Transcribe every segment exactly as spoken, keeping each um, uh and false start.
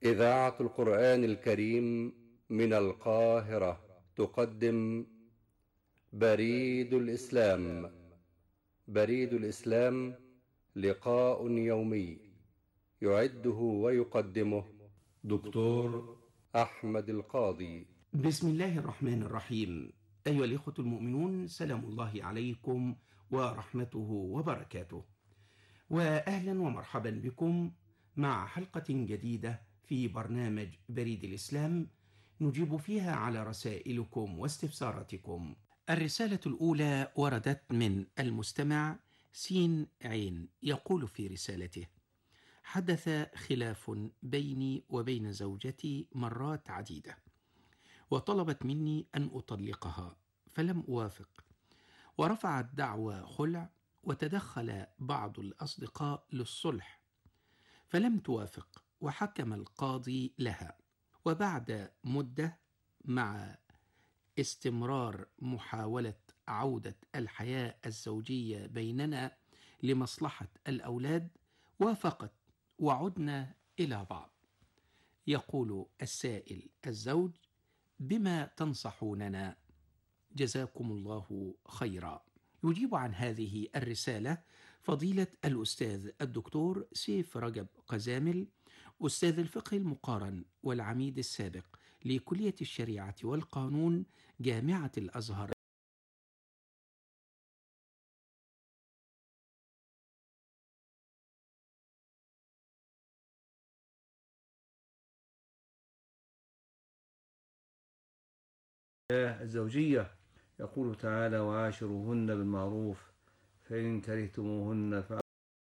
إذاعة القرآن الكريم من القاهرة تقدم بريد الإسلام. بريد الإسلام لقاء يومي يعده ويقدمه دكتور أحمد القاضي. بسم الله الرحمن الرحيم. أيها الإخوة المؤمنون، سلام الله عليكم ورحمته وبركاته، وأهلا ومرحبا بكم مع حلقة جديدة في برنامج بريد الإسلام نجيب فيها على رسائلكم واستفساراتكم. الرسالة الأولى وردت من المستمع سين عين، يقول في رسالته: حدث خلاف بيني وبين زوجتي مرات عديدة، وطلبت مني أن أطلقها فلم أوافق، ورفعت دعوى خلع، وتدخل بعض الأصدقاء للصلح فلم توافق، وحكم القاضي لها. وبعد مدة، مع استمرار محاولة عودة الحياة الزوجية بيننا لمصلحة الأولاد، وافقت وعدنا إلى بعض. يقول السائل الزوج: بما تنصحوننا؟ جزاكم الله خيرا. يجيب عن هذه الرسالة فضيلة الأستاذ الدكتور سيف رجب قزامل، أستاذ الفقه المقارن والعميد السابق لكلية الشريعة والقانون جامعة الأزهر. الزوجية يقول تعالى: وعاشروهن بالمعروف فإن كرهتموهن ف...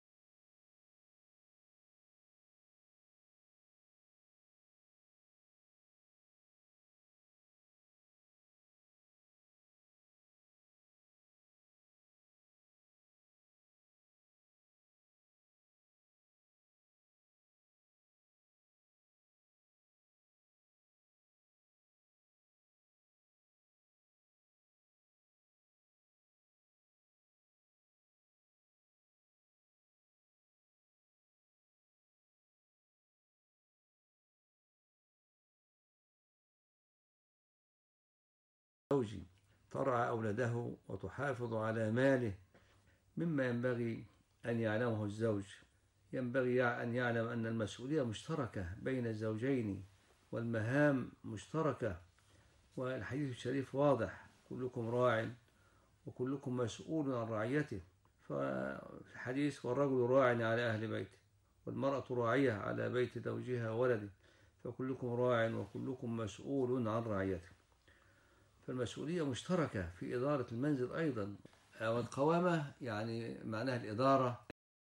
زوجي ترعى أولده وتحافظ على ماله، مما ينبغي أن يعلمه الزوج. ينبغي أن يعلم أن المسؤولية مشتركة بين الزوجين والمهام مشتركة، والحديث الشريف واضح: كلكم راع وكلكم مسؤول عن رعيته. ففي الحديث: والرجل راع على أهل بيته والمرأة راعية على بيت زوجها وولده، فكلكم راع وكلكم مسؤول عن رعيته. فالمسؤولية مشتركة في إدارة المنزل أيضا. والقوامة يعني معناها الإدارة،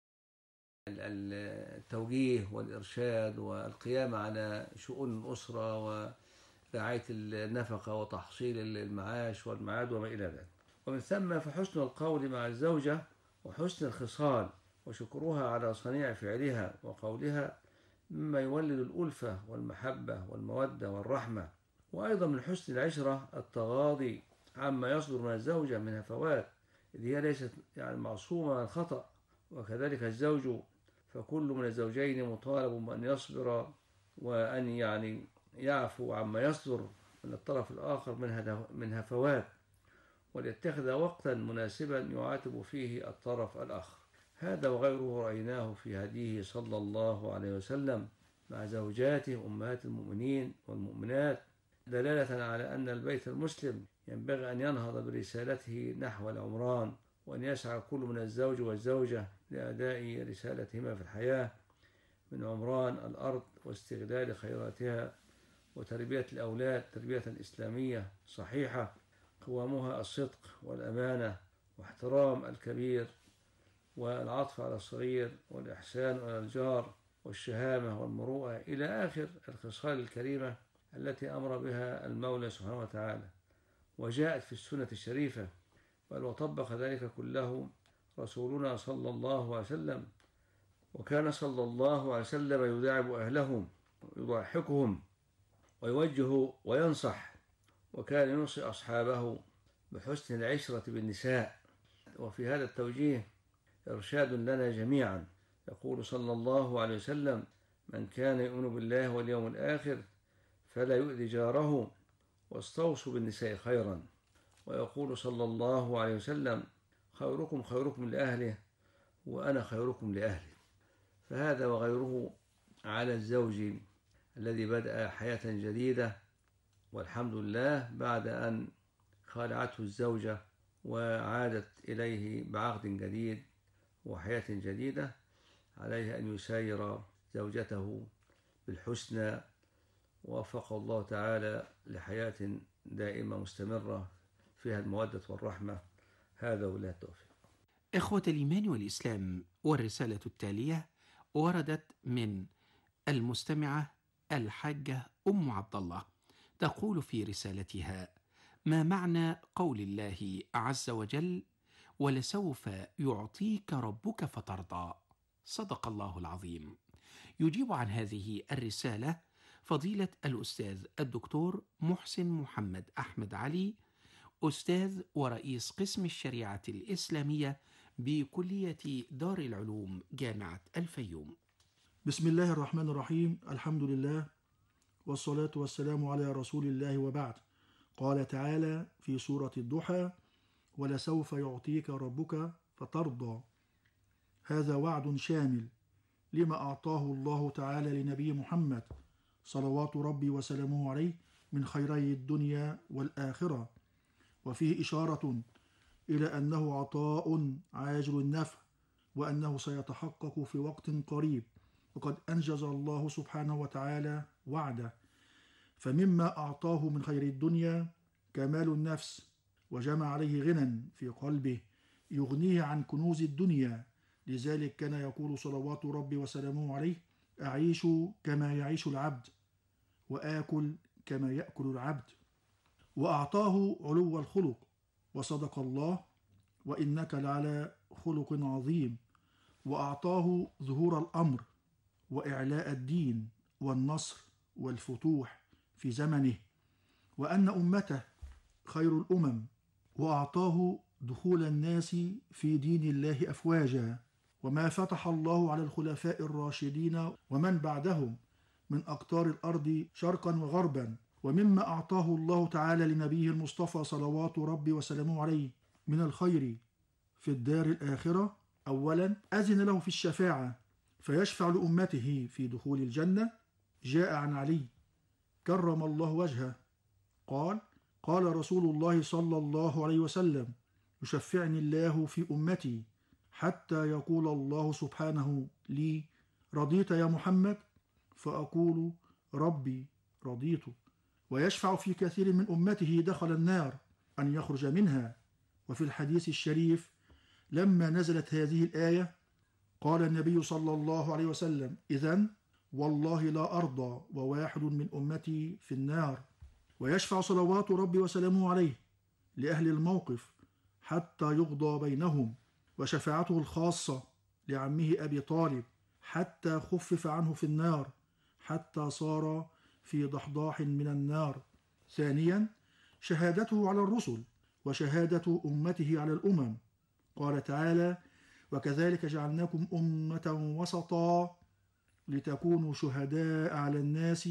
التوجيه والإرشاد والقيام على شؤون الأسرة ورعاية النفقة وتحصيل المعاش والمعاد وما إلى ذلك. ومن ثم فحسن القول مع الزوجة وحسن الخصال وشكرها على صنيع فعلها وقولها مما يولد الألفة والمحبة والمودة والرحمة. وأيضا من حسن العشرة التغاضي عما يصدر من الزوجة من هفوات، إذ هي ليست يعني معصومة من الخطأ، وكذلك الزوج، فكل من الزوجين مطالب بأن يصبر وأن يعني يعفو عما يصدر من الطرف الآخر من هفوات، وليتخذ وقتا مناسبا يعاتب فيه الطرف الآخر. هذا وغيره رأيناه في هديه صلى الله عليه وسلم مع زوجاته أمهات المؤمنين والمؤمنات، دلالة على أن البيت المسلم ينبغي أن ينهض برسالته نحو العمران، وأن يسعى كل من الزوج والزوجة لأداء رسالتهما في الحياة من عمران الأرض واستغلال خيراتها وتربية الأولاد تربية إسلامية صحيحة قوامها الصدق والأمانة واحترام الكبير والعطف على الصغير والإحسان على الجار والشهامة والمروءة إلى آخر الخصال الكريمة التي أمر بها المولى سبحانه وتعالى وجاءت في السنة الشريفة، بل وطبق ذلك كله رسولنا صلى الله عليه وسلم. وكان صلى الله عليه وسلم يداعب أهلهم يضحكهم ويوجه وينصح، وكان يوصي أصحابه بحسن العشرة بالنساء. وفي هذا التوجيه إرشاد لنا جميعا. يقول صلى الله عليه وسلم: من كان يؤمن بالله واليوم الآخر فلا يؤذي جاره، واستوصوا بالنساء خيرا. ويقول صلى الله عليه وسلم: خيركم خيركم لأهله وأنا خيركم لأهلي. فهذا وغيره على الزوج الذي بدأ حياة جديدة والحمد لله بعد أن خالعته الزوجة وعادت إليه بعقد جديد وحياة جديدة، عليه أن يساير زوجته بالحسنى، ووفقه الله تعالى لحياة دائمة مستمرة فيها المودة والرحمة. هذا ولا التوفيق. إخوة الإيمان والإسلام، والرسالة التالية وردت من المستمعة الحاجة أم عبد الله، تقول في رسالتها: ما معنى قول الله عز وجل: ولسوف يعطيك ربك فترضى؟ صدق الله العظيم. يجيب عن هذه الرسالة فضيلة الأستاذ الدكتور محسن محمد أحمد علي، أستاذ ورئيس قسم الشريعة الإسلامية بكلية دار العلوم جامعة الفيوم. بسم الله الرحمن الرحيم. الحمد لله والصلاة والسلام على رسول الله، وبعد. قال تعالى في سورة الضحى: ولسوف يعطيك ربك فترضى. هذا وعد شامل لما أعطاه الله تعالى لنبي محمد صلوات ربي وسلامه عليه من خيري الدنيا والآخرة، وفيه إشارة إلى أنه عطاء عاجل النفع، وأنه سيتحقق في وقت قريب، وقد أنجز الله سبحانه وتعالى وعده. فمما أعطاه من خير الدنيا كمال النفس، وجمع عليه غنى في قلبه يغنيه عن كنوز الدنيا. لذلك كان يقول صلوات ربي وسلامه عليه: أعيش كما يعيش العبد، وآكل كما يأكل العبد. وأعطاه علو الخلق، وصدق الله: وإنك لعلى خلق عظيم. وأعطاه ظهور الأمر وإعلاء الدين والنصر والفتوح في زمنه، وأن أمته خير الأمم. وأعطاه دخول الناس في دين الله أفواجا، وما فتح الله على الخلفاء الراشدين ومن بعدهم من أقطار الأرض شرقا وغربا. ومما أعطاه الله تعالى لنبيه المصطفى صلوات ربي وسلامه عليه من الخير في الدار الآخرة: أولا، أذن له في الشفاعة فيشفع لأمته في دخول الجنة. جاء عن علي كرم الله وجهه قال: قال رسول الله صلى الله عليه وسلم: يشفعني الله في أمتي حتى يقول الله سبحانه لي: رضيت يا محمد؟ فأقول: ربي رضيت. ويشفع في كثير من أمته دخل النار أن يخرج منها. وفي الحديث الشريف لما نزلت هذه الآية قال النبي صلى الله عليه وسلم: إذن والله لا أرضى وواحد من أمتي في النار. ويشفع صلوات ربي وسلامه عليه لأهل الموقف حتى يقضى بينهم. وشفاعته الخاصة لعمه أبي طالب حتى خفف عنه في النار، حتى صار في ضحضاح من النار. ثانيا، شهادته على الرسل وشهادة أمته على الأمم. قال تعالى: وكذلك جعلناكم أمة وسطا لتكونوا شهداء على الناس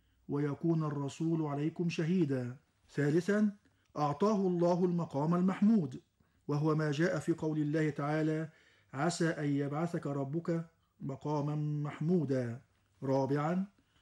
ويكون الرسول عليكم شهيدا. ثالثا، أعطاه الله المقام المحمود، وهو ما جاء في قول الله تعالى: عسى أن يبعثك ربك مقاما محمودا. رابعا،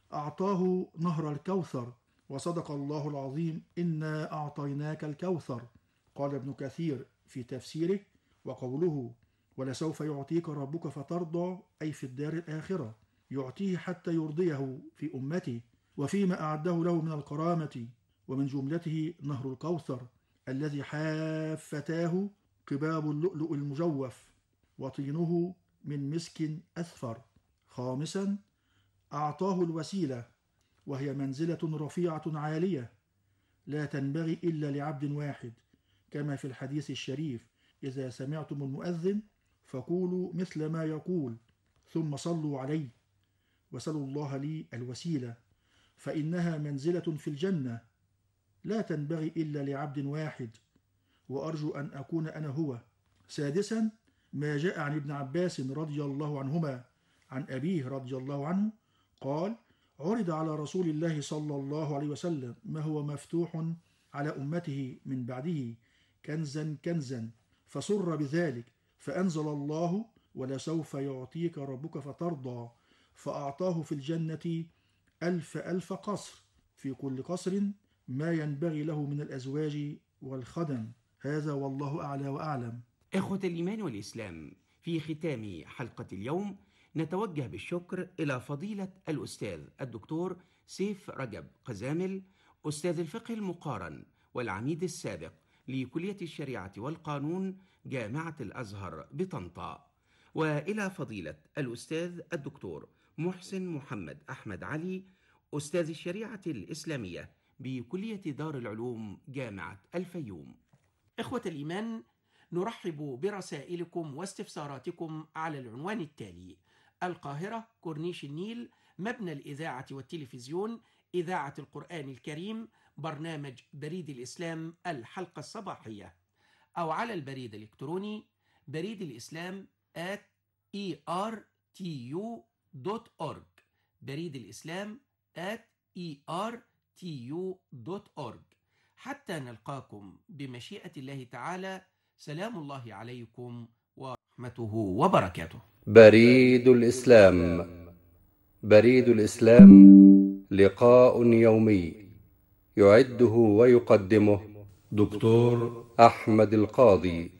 أعطاه نهر الكوثر، وصدق الله العظيم: إنا أعطيناك الكوثر. قال ابن كثير في تفسيره: وقوله ولسوف يعطيك ربك فترضى، أي في الدار الآخرة، يعطيه حتى يرضيه في أمته، وفيما أعده له من الكرامة، ومن جملته نهر الكوثر الذي حافتاه قباب اللؤلؤ المجوف وطينه من مسك أثفر. خامسا، أعطاه الوسيلة، وهي منزلة رفيعة عالية لا تنبغي إلا لعبد واحد، كما في الحديث الشريف: إذا سمعتم المؤذن فقولوا مثل ما يقول ثم صلوا عليه وسلوا الله لي الوسيلة، فإنها منزلة في الجنة لا تنبغي إلا لعبد واحد، وأرجو أن أكون أنا هو. سادسا، ما جاء عن ابن عباس رضي الله عنهما عن أبيه رضي الله عنه قال: عرض على رسول الله صلى الله عليه وسلم ما هو مفتوح على أمته من بعده كنزا كنزا، فسر بذلك، فأنزل الله: ولسوف يعطيك ربك فترضى، فأعطاه في الجنة ألف ألف قصر، في كل قصر ما ينبغي له من الأزواج والخدم. هذا والله أعلى وأعلم. إخوة الإيمان والإسلام، في ختام حلقة اليوم نتوجه بالشكر إلى فضيلة الأستاذ الدكتور سيف رجب قزامل، أستاذ الفقه المقارن والعميد السابق لكلية الشريعة والقانون جامعة الأزهر بطنطا، وإلى فضيلة الأستاذ الدكتور محسن محمد أحمد علي، أستاذ الشريعة الإسلامية بكلية دار العلوم جامعة الفيوم. إخوة الإيمان، نرحب برسائلكم واستفساراتكم على العنوان التالي: القاهرة، كورنيش النيل، مبنى الإذاعة والتلفزيون، إذاعة القرآن الكريم، برنامج بريد الإسلام الحلقة الصباحية، أو على البريد الإلكتروني بريد الإسلام at إي آر تي يو دوت أورج، بريد الإسلام at إي آر تي يو دوت أورج. حتى نلقاكم بمشيئة الله تعالى، سلام الله عليكم ورحمته وبركاته. بريد الإسلام. بريد الإسلام لقاء يومي يعده ويقدمه دكتور أحمد القاضي.